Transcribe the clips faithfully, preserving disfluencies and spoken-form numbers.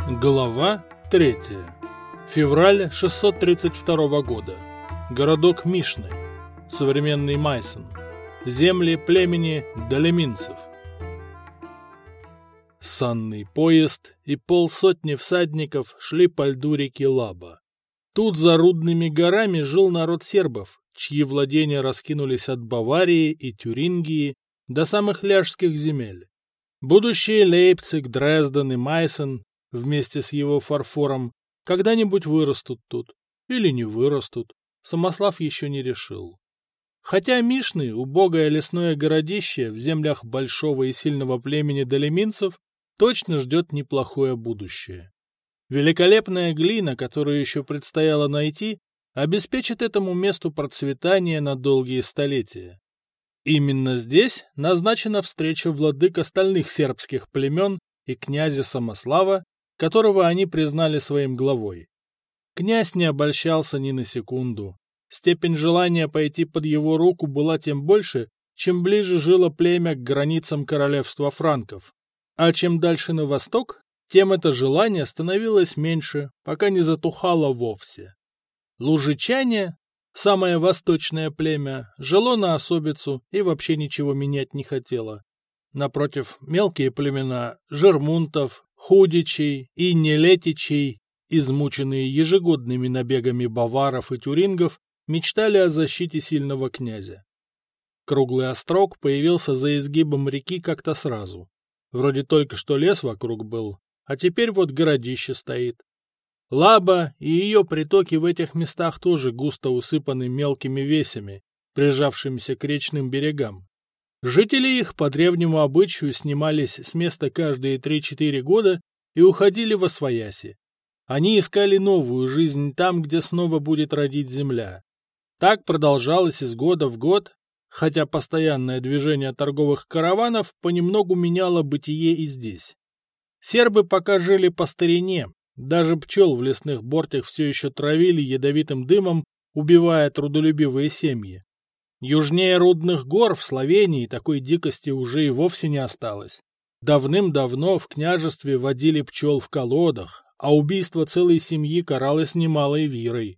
Глава третья. Февраль шестьсот тридцать второго года. Городок Мишны. Современный Майсон. Земли племени долеминцев. Санный поезд и полсотни всадников шли по льду реки Лаба. Тут за Рудными горами жил народ сербов, чьи владения раскинулись от Баварии и Тюрингии до самых ляжских земель. Будущие Лейпциг, Дрезден и Майсон вместе с его фарфором когда-нибудь вырастут тут. Или не вырастут. Самослав еще не решил. Хотя Мишны, убогое лесное городище в землях большого и сильного племени долеминцев, точно ждет неплохое будущее. Великолепная глина, которую еще предстояло найти, обеспечит этому месту процветание на долгие столетия. Именно здесь назначена встреча владык остальных сербских племен и князя Самослава, которого они признали своим главой. Князь не обольщался ни на секунду. Степень желания пойти под его руку была тем больше, чем ближе жило племя к границам королевства франков. А чем дальше на восток, тем это желание становилось меньше, пока не затухало вовсе. Лужичане, самое восточное племя, жило на особицу и вообще ничего менять не хотело. Напротив, мелкие племена жермунтов, худичей и нелетичей, измученные ежегодными набегами баваров и тюрингов, мечтали о защите сильного князя. Круглый острог появился за изгибом реки как-то сразу. Вроде только что лес вокруг был, а теперь вот городище стоит. Лаба и ее притоки в этих местах тоже густо усыпаны мелкими весями, прижавшимися к речным берегам. Жители их по древнему обычаю снимались с места каждые три-четыре года и уходили восвояси. Они искали новую жизнь там, где снова будет родить земля. Так продолжалось из года в год, хотя постоянное движение торговых караванов понемногу меняло бытие и здесь. Сербы пока жили по старине, даже пчел в лесных бортях все еще травили ядовитым дымом, убивая трудолюбивые семьи. Южнее Рудных гор в Словении такой дикости уже и вовсе не осталось. Давным-давно в княжестве водили пчел в колодах, а убийство целой семьи каралось немалой вирой.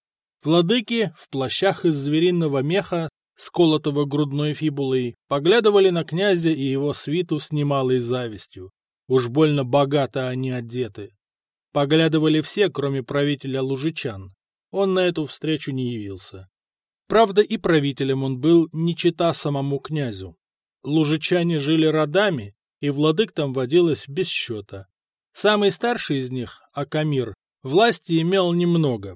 Владыки в плащах из звериного меха, сколотого грудной фибулой, поглядывали на князя и его свиту с немалой завистью. Уж больно богато они одеты. Поглядывали все, кроме правителя лужичан. Он на эту встречу не явился. Правда, и правителем он был не чета самому князю. Лужичане жили родами, и владык там водилось без счета. Самый старший из них, Акамир, власти имел немного.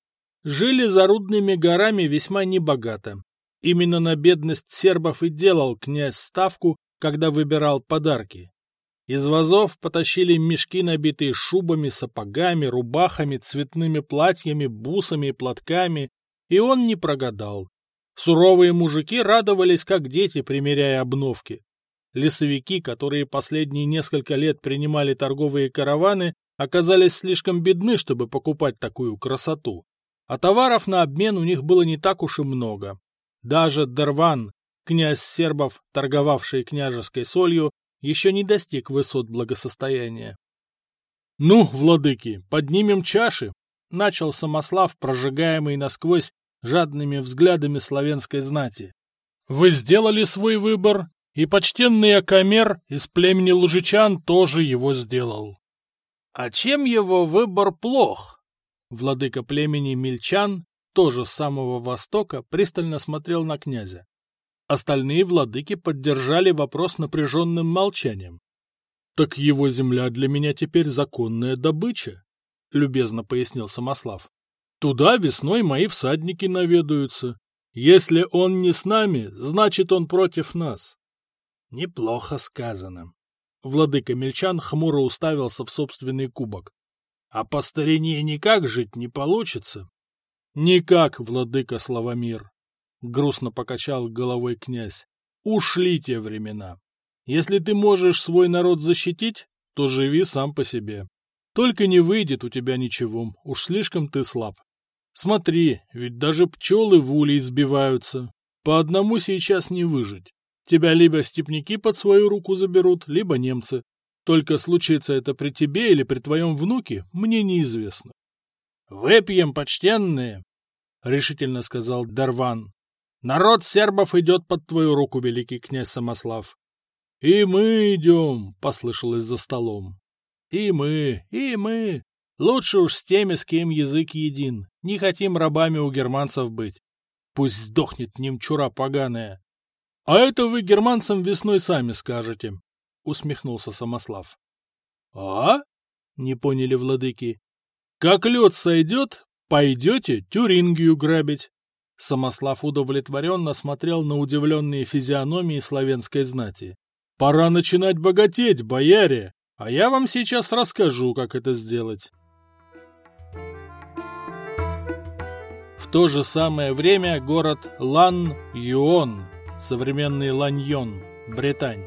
Жили за Рудными горами весьма небогато. Именно на бедность сербов и делал князь ставку, когда выбирал подарки. Из вазов потащили мешки, набитые шубами, сапогами, рубахами, цветными платьями, бусами и платками, и он не прогадал. Суровые мужики радовались, как дети, примеряя обновки. Лесовики, которые последние несколько лет принимали торговые караваны, оказались слишком бедны, чтобы покупать такую красоту. А товаров на обмен у них было не так уж и много. Даже Дерван, князь сербов, торговавший княжеской солью, еще не достиг высот благосостояния. — Ну, владыки, поднимем чаши! — начал Самослав, прожигаемый насквозь жадными взглядами славянской знати. — Вы сделали свой выбор, и почтенный Акамер из племени лужичан тоже его сделал. — А чем его выбор плох? Владыка племени мельчан, тоже с самого востока, пристально смотрел на князя. Остальные владыки поддержали вопрос напряженным молчанием. — Так его земля для меня теперь законная добыча, — любезно пояснил Самослав. — Туда весной мои всадники наведаются. Если он не с нами, значит, он против нас. — Неплохо сказано. Владыка мельчан хмуро уставился в собственный кубок. — А по старине никак жить не получится? — Никак, владыка Славомир. — грустно покачал головой князь. — Ушли те времена. Если ты можешь свой народ защитить, то живи сам по себе. Только не выйдет у тебя ничего, уж слишком ты слаб. Смотри, ведь даже пчелы в улей сбиваются. По одному сейчас не выжить. Тебя либо степняки под свою руку заберут, либо немцы. Только случится это при тебе или при твоем внуке, мне неизвестно. — Выпьем, почтенные, — решительно сказал Дарван. — Народ сербов идет под твою руку, великий князь Самослав. — И мы идем, — послышалось за столом. — И мы, и мы. Лучше уж с теми, с кем язык един. Не хотим рабами у германцев быть. Пусть сдохнет немчура поганая. — А это вы германцам весной сами скажете, — усмехнулся Самослав. — А? — не поняли владыки. — Как лед сойдет, пойдете Тюрингию грабить. Самослав удовлетворенно смотрел на удивленные физиономии славянской знати. — Пора начинать богатеть, бояре, а я вам сейчас расскажу, как это сделать. В то же самое время город Лан-Юон, современный Ланьон, Британь.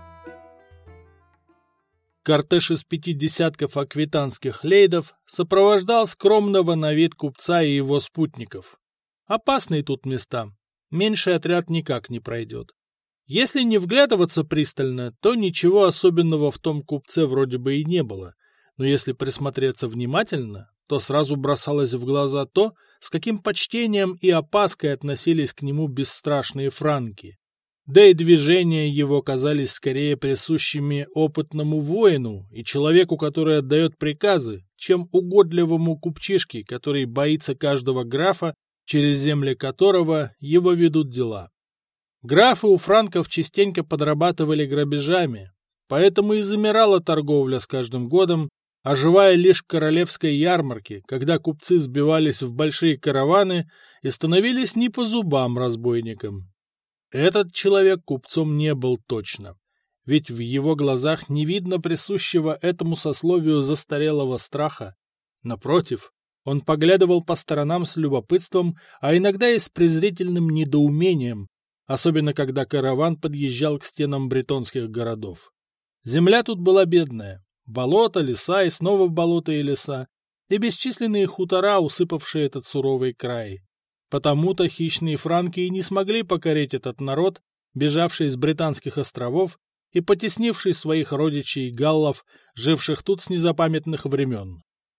Кортеж из пяти десятков аквитанских лейдов сопровождал скромного на вид купца и его спутников. Опасные тут места, меньший отряд никак не пройдет. Если не вглядываться пристально, то ничего особенного в том купце вроде бы и не было, но если присмотреться внимательно, то сразу бросалось в глаза то, с каким почтением и опаской относились к нему бесстрашные франки. Да и движения его казались скорее присущими опытному воину и человеку, который отдает приказы, чем угодливому купчишке, который боится каждого графа, через земли которого его ведут дела. Графы у франков частенько подрабатывали грабежами, поэтому и замирала торговля с каждым годом, оживая лишь к королевской ярмарке, когда купцы сбивались в большие караваны и становились не по зубам разбойникам. Этот человек купцом не был точно, ведь в его глазах не видно присущего этому сословию застарелого страха. Напротив, он поглядывал по сторонам с любопытством, а иногда и с презрительным недоумением, особенно когда караван подъезжал к стенам бретонских городов. Земля тут была бедная. Болото, леса и снова болото и леса, и бесчисленные хутора, усыпавшие этот суровый край. Потому-то хищные франки и не смогли покорить этот народ, бежавший с британских островов и потеснивший своих родичей галлов, живших тут с незапамятных времен.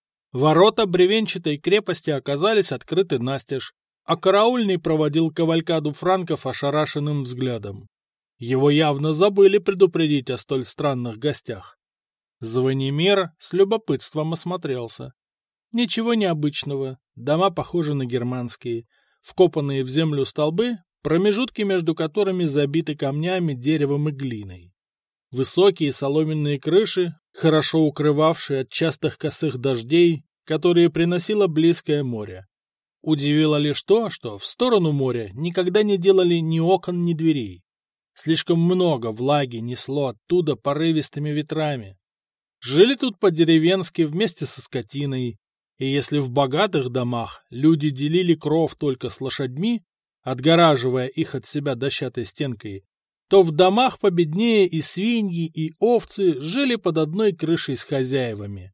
Ворота бревенчатой крепости оказались открыты настежь, а караульный проводил кавалькаду франков ошарашенным взглядом. Его явно забыли предупредить о столь странных гостях. Звонимир с любопытством осмотрелся. Ничего необычного, дома похожи на германские, вкопанные в землю столбы, промежутки между которыми забиты камнями, деревом и глиной. Высокие соломенные крыши, хорошо укрывавшие от частых косых дождей, которые приносило близкое море. Удивило лишь то, что в сторону моря никогда не делали ни окон, ни дверей. Слишком много влаги несло оттуда порывистыми ветрами. Жили тут по-деревенски вместе со скотиной, и если в богатых домах люди делили кров только с лошадьми, отгораживая их от себя дощатой стенкой, то в домах победнее и свиньи, и овцы жили под одной крышей с хозяевами.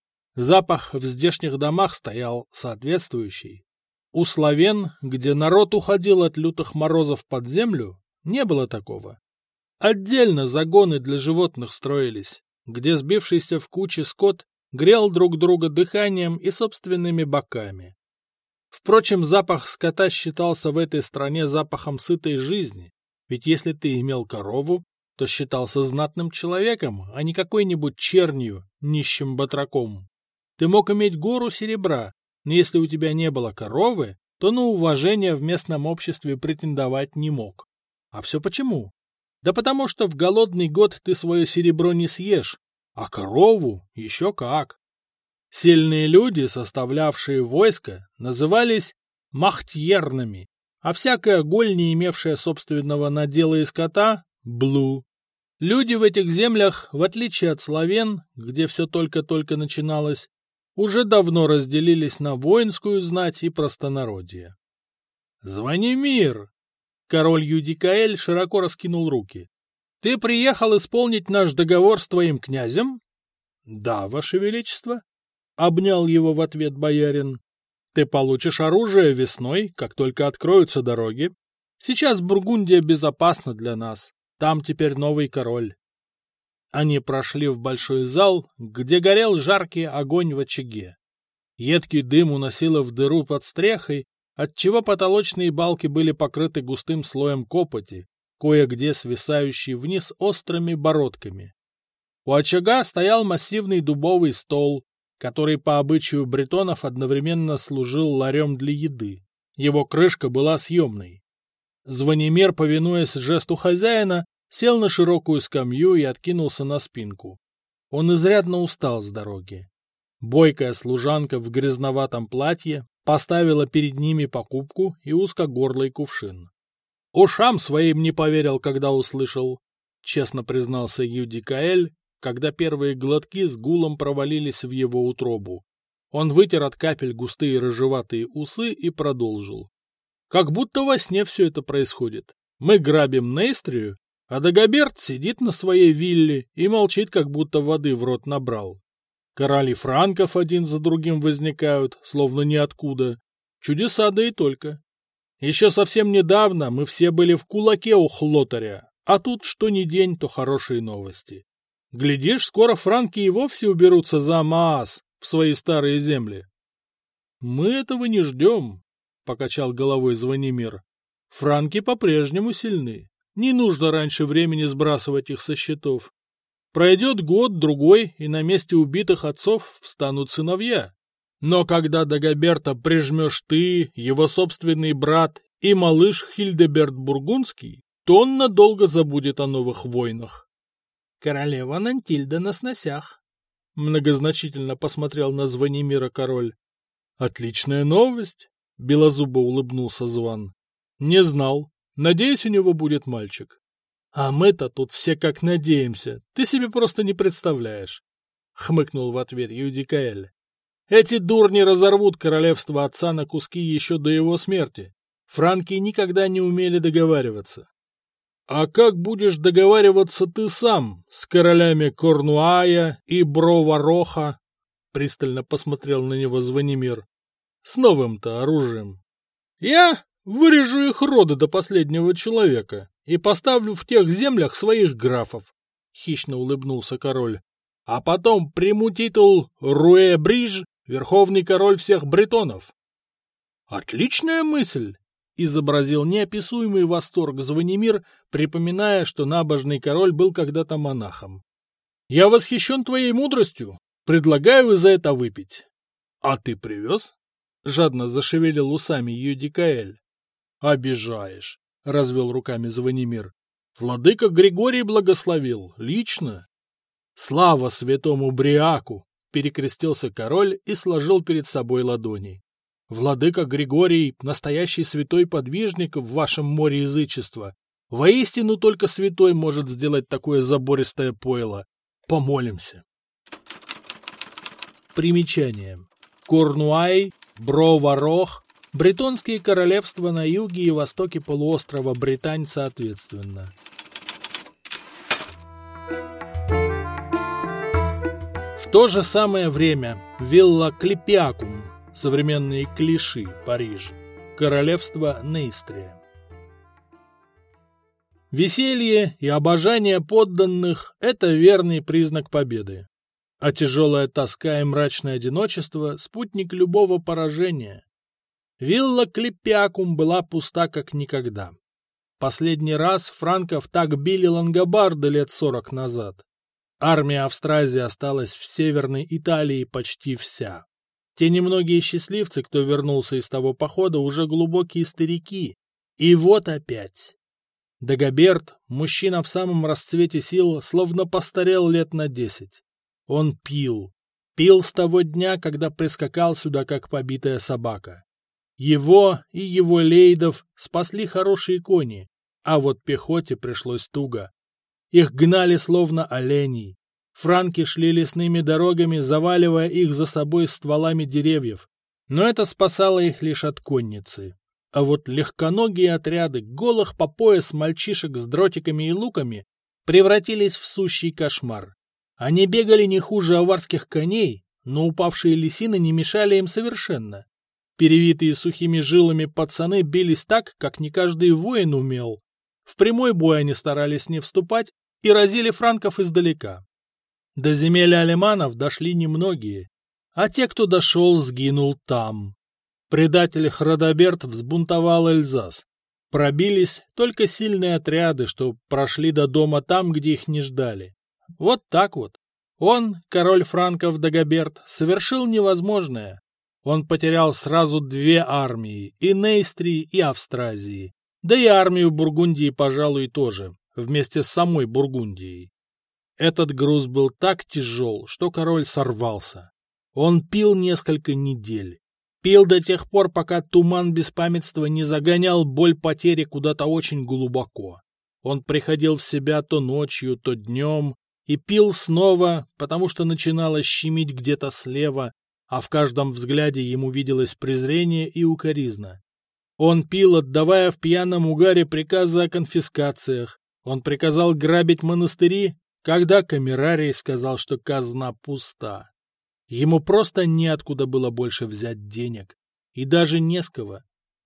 Запах в здешних домах стоял соответствующий. У славян, где народ уходил от лютых морозов под землю, не было такого. Отдельно загоны для животных строились, где сбившийся в кучи скот грел друг друга дыханием и собственными боками. Впрочем, запах скота считался в этой стране запахом сытой жизни, ведь если ты имел корову, то считался знатным человеком, а не какой-нибудь чернью, нищим батраком. Ты мог иметь гору серебра, но если у тебя не было коровы, то на уважение в местном обществе претендовать не мог. А все почему? Да потому что в голодный год ты свое серебро не съешь, а корову еще как. Сильные люди, составлявшие войско, назывались махтьернами, а всякая голь, не имевшая собственного надела и скота — блу. Люди в этих землях, в отличие от славян, где все только-только начиналось, уже давно разделились на воинскую знать и простонародье. «Звонимир!» Король Юдикаэль широко раскинул руки. «Ты приехал исполнить наш договор с твоим князем?» «Да, ваше величество», — обнял его в ответ боярин. «Ты получишь оружие весной, как только откроются дороги. Сейчас Бургундия безопасна для нас. Там теперь новый король». Они прошли в большой зал, где горел жаркий огонь в очаге. Едкий дым уносило в дыру под стрехой, отчего потолочные балки были покрыты густым слоем копоти, кое-где свисающей вниз острыми бородками. У очага стоял массивный дубовый стол, который по обычаю бретонов одновременно служил ларем для еды. Его крышка была съемной. Звонимир, повинуясь жесту хозяина, сел на широкую скамью и откинулся на спинку. Он изрядно устал с дороги. Бойкая служанка в грязноватом платье поставила перед ними покупку и узкогорлый кувшин. «Ушам своим не поверил, когда услышал», — честно признался Юдикаэль, когда первые глотки с гулом провалились в его утробу. Он вытер от капель густые рыжеватые усы и продолжил. «Как будто во сне все это происходит. Мы грабим Нейстрию, а Дагоберт сидит на своей вилле и молчит, как будто воды в рот набрал. Короли франков один за другим возникают, словно ниоткуда. Чудеса да и только. Еще совсем недавно мы все были в кулаке у Хлотаря, а тут что ни день, то хорошие новости. Глядишь, скоро франки и вовсе уберутся за Маас в свои старые земли». «Мы этого не ждем», — покачал головой Звонимир. «Франки по-прежнему сильны. Не нужно раньше времени сбрасывать их со счетов. Пройдет год-другой, и на месте убитых отцов встанут сыновья. Но когда Дагоберта прижмешь ты, его собственный брат и малыш Хильдеберт Бургундский, то он надолго забудет о новых войнах». «Королева Нантильда на сносях», — многозначительно посмотрел на Звонимира король. «Отличная новость», — белозубо улыбнулся Зван. «Не знал. Надеюсь, у него будет мальчик». «А мы-то тут все как надеемся. Ты себе просто не представляешь», — хмыкнул в ответ Юдикаэль. «Эти дурни разорвут королевство отца на куски еще до его смерти. Франки никогда не умели договариваться». «А как будешь договариваться ты сам с королями Корнуая и Бровароха?» — пристально посмотрел на него Звонимир. «С новым-то оружием. Я вырежу их роды до последнего человека и поставлю в тех землях своих графов», — хищно улыбнулся король. «А потом приму титул Руэ-Бриж, верховный король всех бретонов». «Отличная мысль!» — изобразил неописуемый восторг Звонимир, припоминая, что набожный король был когда-то монахом. «Я восхищен твоей мудростью. Предлагаю за это выпить». «А ты привез?» — жадно зашевелил усами Юдикаэль. «Обижаешь», — развел руками Звонимир. «Владыка Григорий благословил, лично». «Слава святому Бриаку!» — перекрестился король и сложил перед собой ладони. «Владыка Григорий — настоящий святой подвижник в вашем море язычества. Воистину только святой может сделать такое забористое пойло. Помолимся». Примечание. Корнуай, Броварох, бретонские королевства на юге и востоке полуострова Британь соответственно. В то же самое время вилла Клепиакум, современные Клиши, Париж, королевство Нейстрия. Веселье и обожание подданных – это верный признак победы. А тяжелая тоска и мрачное одиночество – спутник любого поражения. Вилла Клепиакум была пуста как никогда. Последний раз франков так били лангобарды лет сорок назад. Армия Австразии осталась в Северной Италии почти вся. Те немногие счастливцы, кто вернулся из того похода, уже глубокие старики. И вот опять. Дагоберт, мужчина в самом расцвете сил, словно постарел лет на десять. Он пил. Пил с того дня, когда прискакал сюда, как побитая собака. Его и его лейдов спасли хорошие кони, а вот пехоте пришлось туго. Их гнали словно оленей. Франки шли лесными дорогами, заваливая их за собой стволами деревьев. Но это спасало их лишь от конницы. А вот легконогие отряды голых по пояс мальчишек с дротиками и луками превратились в сущий кошмар. Они бегали не хуже аварских коней, но упавшие лисины не мешали им совершенно. Перевитые сухими жилами пацаны бились так, как не каждый воин умел. В прямой бой они старались не вступать и разили франков издалека. До земель алеманов дошли немногие, а те, кто дошел, сгинул там. Предатель Храдоберт взбунтовал Эльзас. Пробились только сильные отряды, что прошли до дома там, где их не ждали. Вот так вот. Он, король франков Дагоберт, совершил невозможное. Он потерял сразу две армии, и Нейстрии, и Австразии. Да и армию Бургундии, пожалуй, тоже, вместе с самой Бургундией. Этот груз был так тяжел, что король сорвался. Он пил несколько недель. Пил до тех пор, пока туман беспамятства не загонял боль потери куда-то очень глубоко. Он приходил в себя то ночью, то днем, и пил снова, потому что начинало щемить где-то слева, а в каждом взгляде ему виделось презрение и укоризна. Он пил, отдавая в пьяном угаре приказы о конфискациях. Он приказал грабить монастыри, когда камерарий сказал, что казна пуста. Ему просто неоткуда было больше взять денег. И даже не с кого.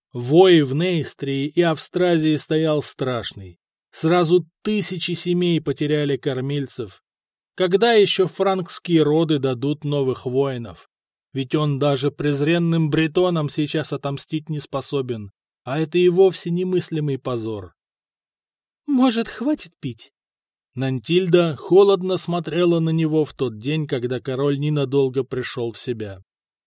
Вой в Нейстрии и Австразии стоял страшный. Сразу тысячи семей потеряли кормильцев. Когда еще франкские роды дадут новых воинов? Ведь он даже презренным бретонам сейчас отомстить не способен, а это и вовсе немыслимый позор. «Может, хватит пить?» Нантильда холодно смотрела на него в тот день, когда король ненадолго пришел в себя.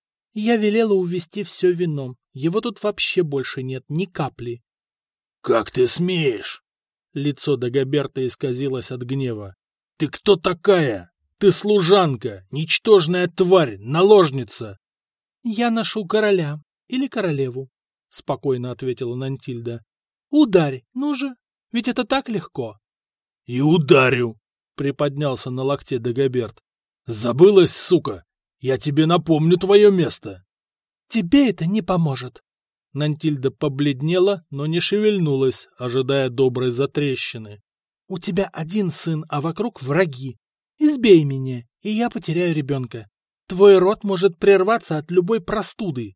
«Я велела увезти все вино. Его тут вообще больше нет, ни капли». «Как ты смеешь?» Лицо Дагоберта исказилось от гнева. «Ты кто такая? Ты служанка, ничтожная тварь, наложница!» «Я ношу короля или королеву», — спокойно ответила Нантильда. «Ударь, ну же, ведь это так легко». «И ударю!» — приподнялся на локте Дагоберт. «Забылась, сука! Я тебе напомню твое место!» «Тебе это не поможет!» Нантильда побледнела, но не шевельнулась, ожидая доброй затрещины. «У тебя один сын, а вокруг враги. Избей меня, и я потеряю ребенка. Твой род может прерваться от любой простуды».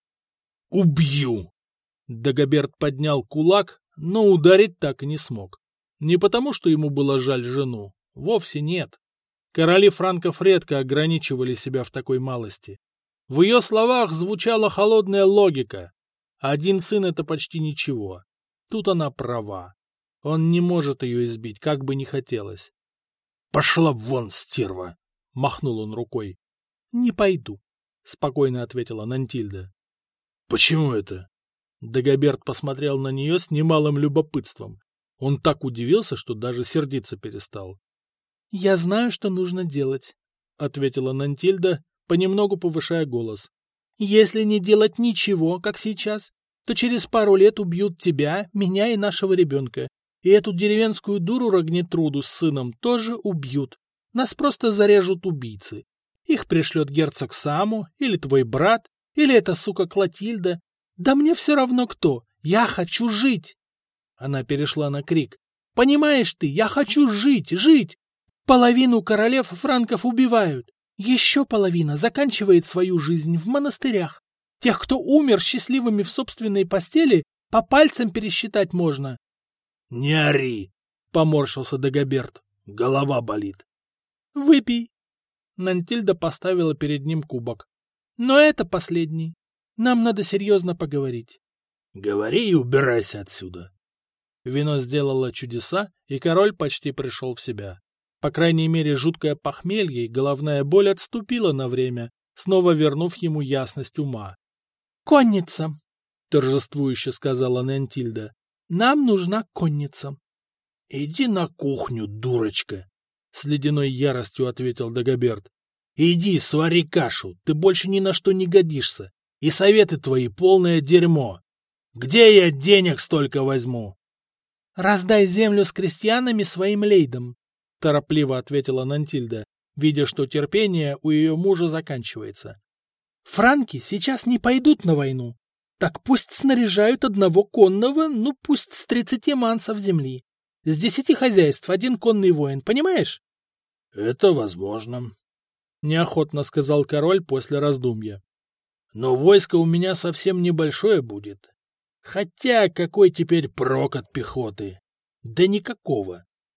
«Убью!» Дагоберт поднял кулак, но ударить так и не смог. Не потому, что ему было жаль жену. Вовсе нет. Короли франков редко ограничивали себя в такой малости. В ее словах звучала холодная логика. Один сын — это почти ничего. Тут она права. Он не может ее избить, как бы ни хотелось. — Пошла вон, стерва! — махнул он рукой. — Не пойду, — спокойно ответила Нантильда. — Почему это? Дагоберт посмотрел на нее с немалым любопытством. Он так удивился, что даже сердиться перестал. — Я знаю, что нужно делать, — ответила Нантильда, понемногу повышая голос. — Если не делать ничего, как сейчас, то через пару лет убьют тебя, меня и нашего ребенка. И эту деревенскую дуру Рагнетруду с сыном тоже убьют. Нас просто зарежут убийцы. Их пришлет герцог Саму, или твой брат, или эта сука Клотильда. Да мне все равно кто. Я хочу жить. Она перешла на крик. Понимаешь ты, я хочу жить, жить. Половину королев франков убивают. Еще половина заканчивает свою жизнь в монастырях. Тех, кто умер счастливыми в собственной постели, по пальцам пересчитать можно. — Не ори! — поморщился Дагоберт. — Голова болит. — Выпей. Нантильда поставила перед ним кубок. — Но это последний. Нам надо серьезно поговорить. — Говори и убирайся отсюда. Вино сделало чудеса, и король почти пришел в себя. По крайней мере, жуткое похмелье и головная боль отступила на время, снова вернув ему ясность ума. — Конница! — торжествующе сказала Нантильда. — Нам нужна конница. — Иди на кухню, дурочка! — с ледяной яростью ответил Дагоберт. — Иди, свари кашу, ты больше ни на что не годишься, и советы твои полное дерьмо. Где я денег столько возьму? — Раздай землю с крестьянами своим лейдам, — торопливо ответила Нантильда, видя, что терпение у ее мужа заканчивается. — Франки сейчас не пойдут на войну. Так пусть снаряжают одного конного, ну пусть с тридцати мансов земли. С десяти хозяйств один конный воин, понимаешь? — Это возможно, — неохотно сказал король после раздумья. — Но войско у меня совсем небольшое будет. Хотя какой теперь прок от пехоты? Да никакого.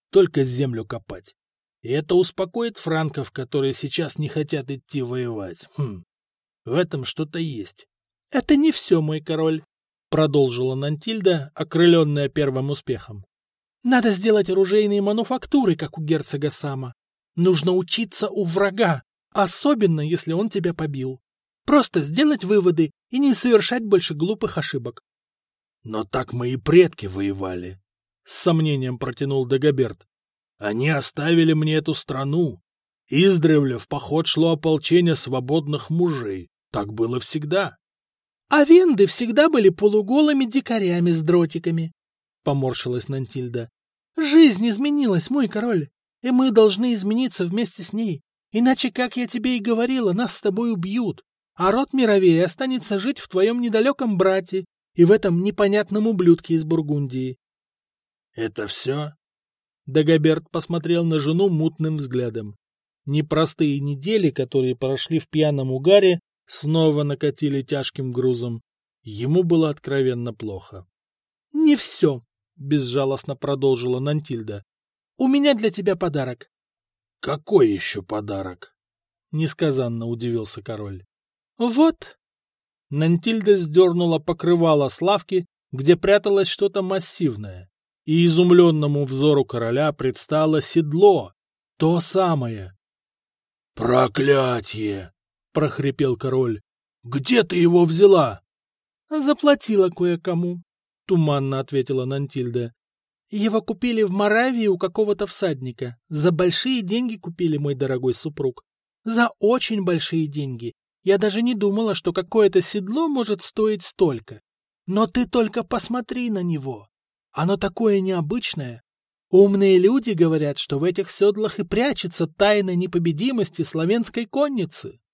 только землю копать. И это успокоит франков, которые сейчас не хотят идти воевать. Хм, в этом что-то есть. — Это не все, мой король, — продолжила Нантильда, окрыленная первым успехом. — Надо сделать оружейные мануфактуры, как у герцога Сама. Нужно учиться у врага, особенно если он тебя побил. Просто сделать выводы и не совершать больше глупых ошибок. — Но так мои предки воевали, — с сомнением протянул Дагоберт. — Они оставили мне эту страну. Издревле в поход шло ополчение свободных мужей. Так было всегда. — А венды всегда были полуголыми дикарями с дротиками, — поморщилась Нантильда. — Жизнь изменилась, мой король, и мы должны измениться вместе с ней. Иначе, как я тебе и говорила, нас с тобой убьют, а род Мировей останется жить в твоем недалеком брате и в этом непонятном ублюдке из Бургундии. — Это все? Дагоберт посмотрел на жену мутным взглядом. Непростые недели, которые прошли в пьяном угаре, снова накатили тяжким грузом. Ему было откровенно плохо. — Не все, — безжалостно продолжила Нантильда. — У меня для тебя подарок. — Какой еще подарок? — несказанно удивился король. — Вот. Нантильда сдернула покрывало с лавки, где пряталось что-то массивное, и изумленному взору короля предстало седло, то самое. — Проклятье! — прохрипел король. — Где ты его взяла? — Заплатила кое-кому, — туманно ответила Нантильда. — Его купили в Моравии у какого-то всадника. За большие деньги купили, мой дорогой супруг. За очень большие деньги. Я даже не думала, что какое-то седло может стоить столько. Но ты только посмотри на него. Оно такое необычное. Умные люди говорят, что в этих седлах и прячется тайна непобедимости славянской конницы.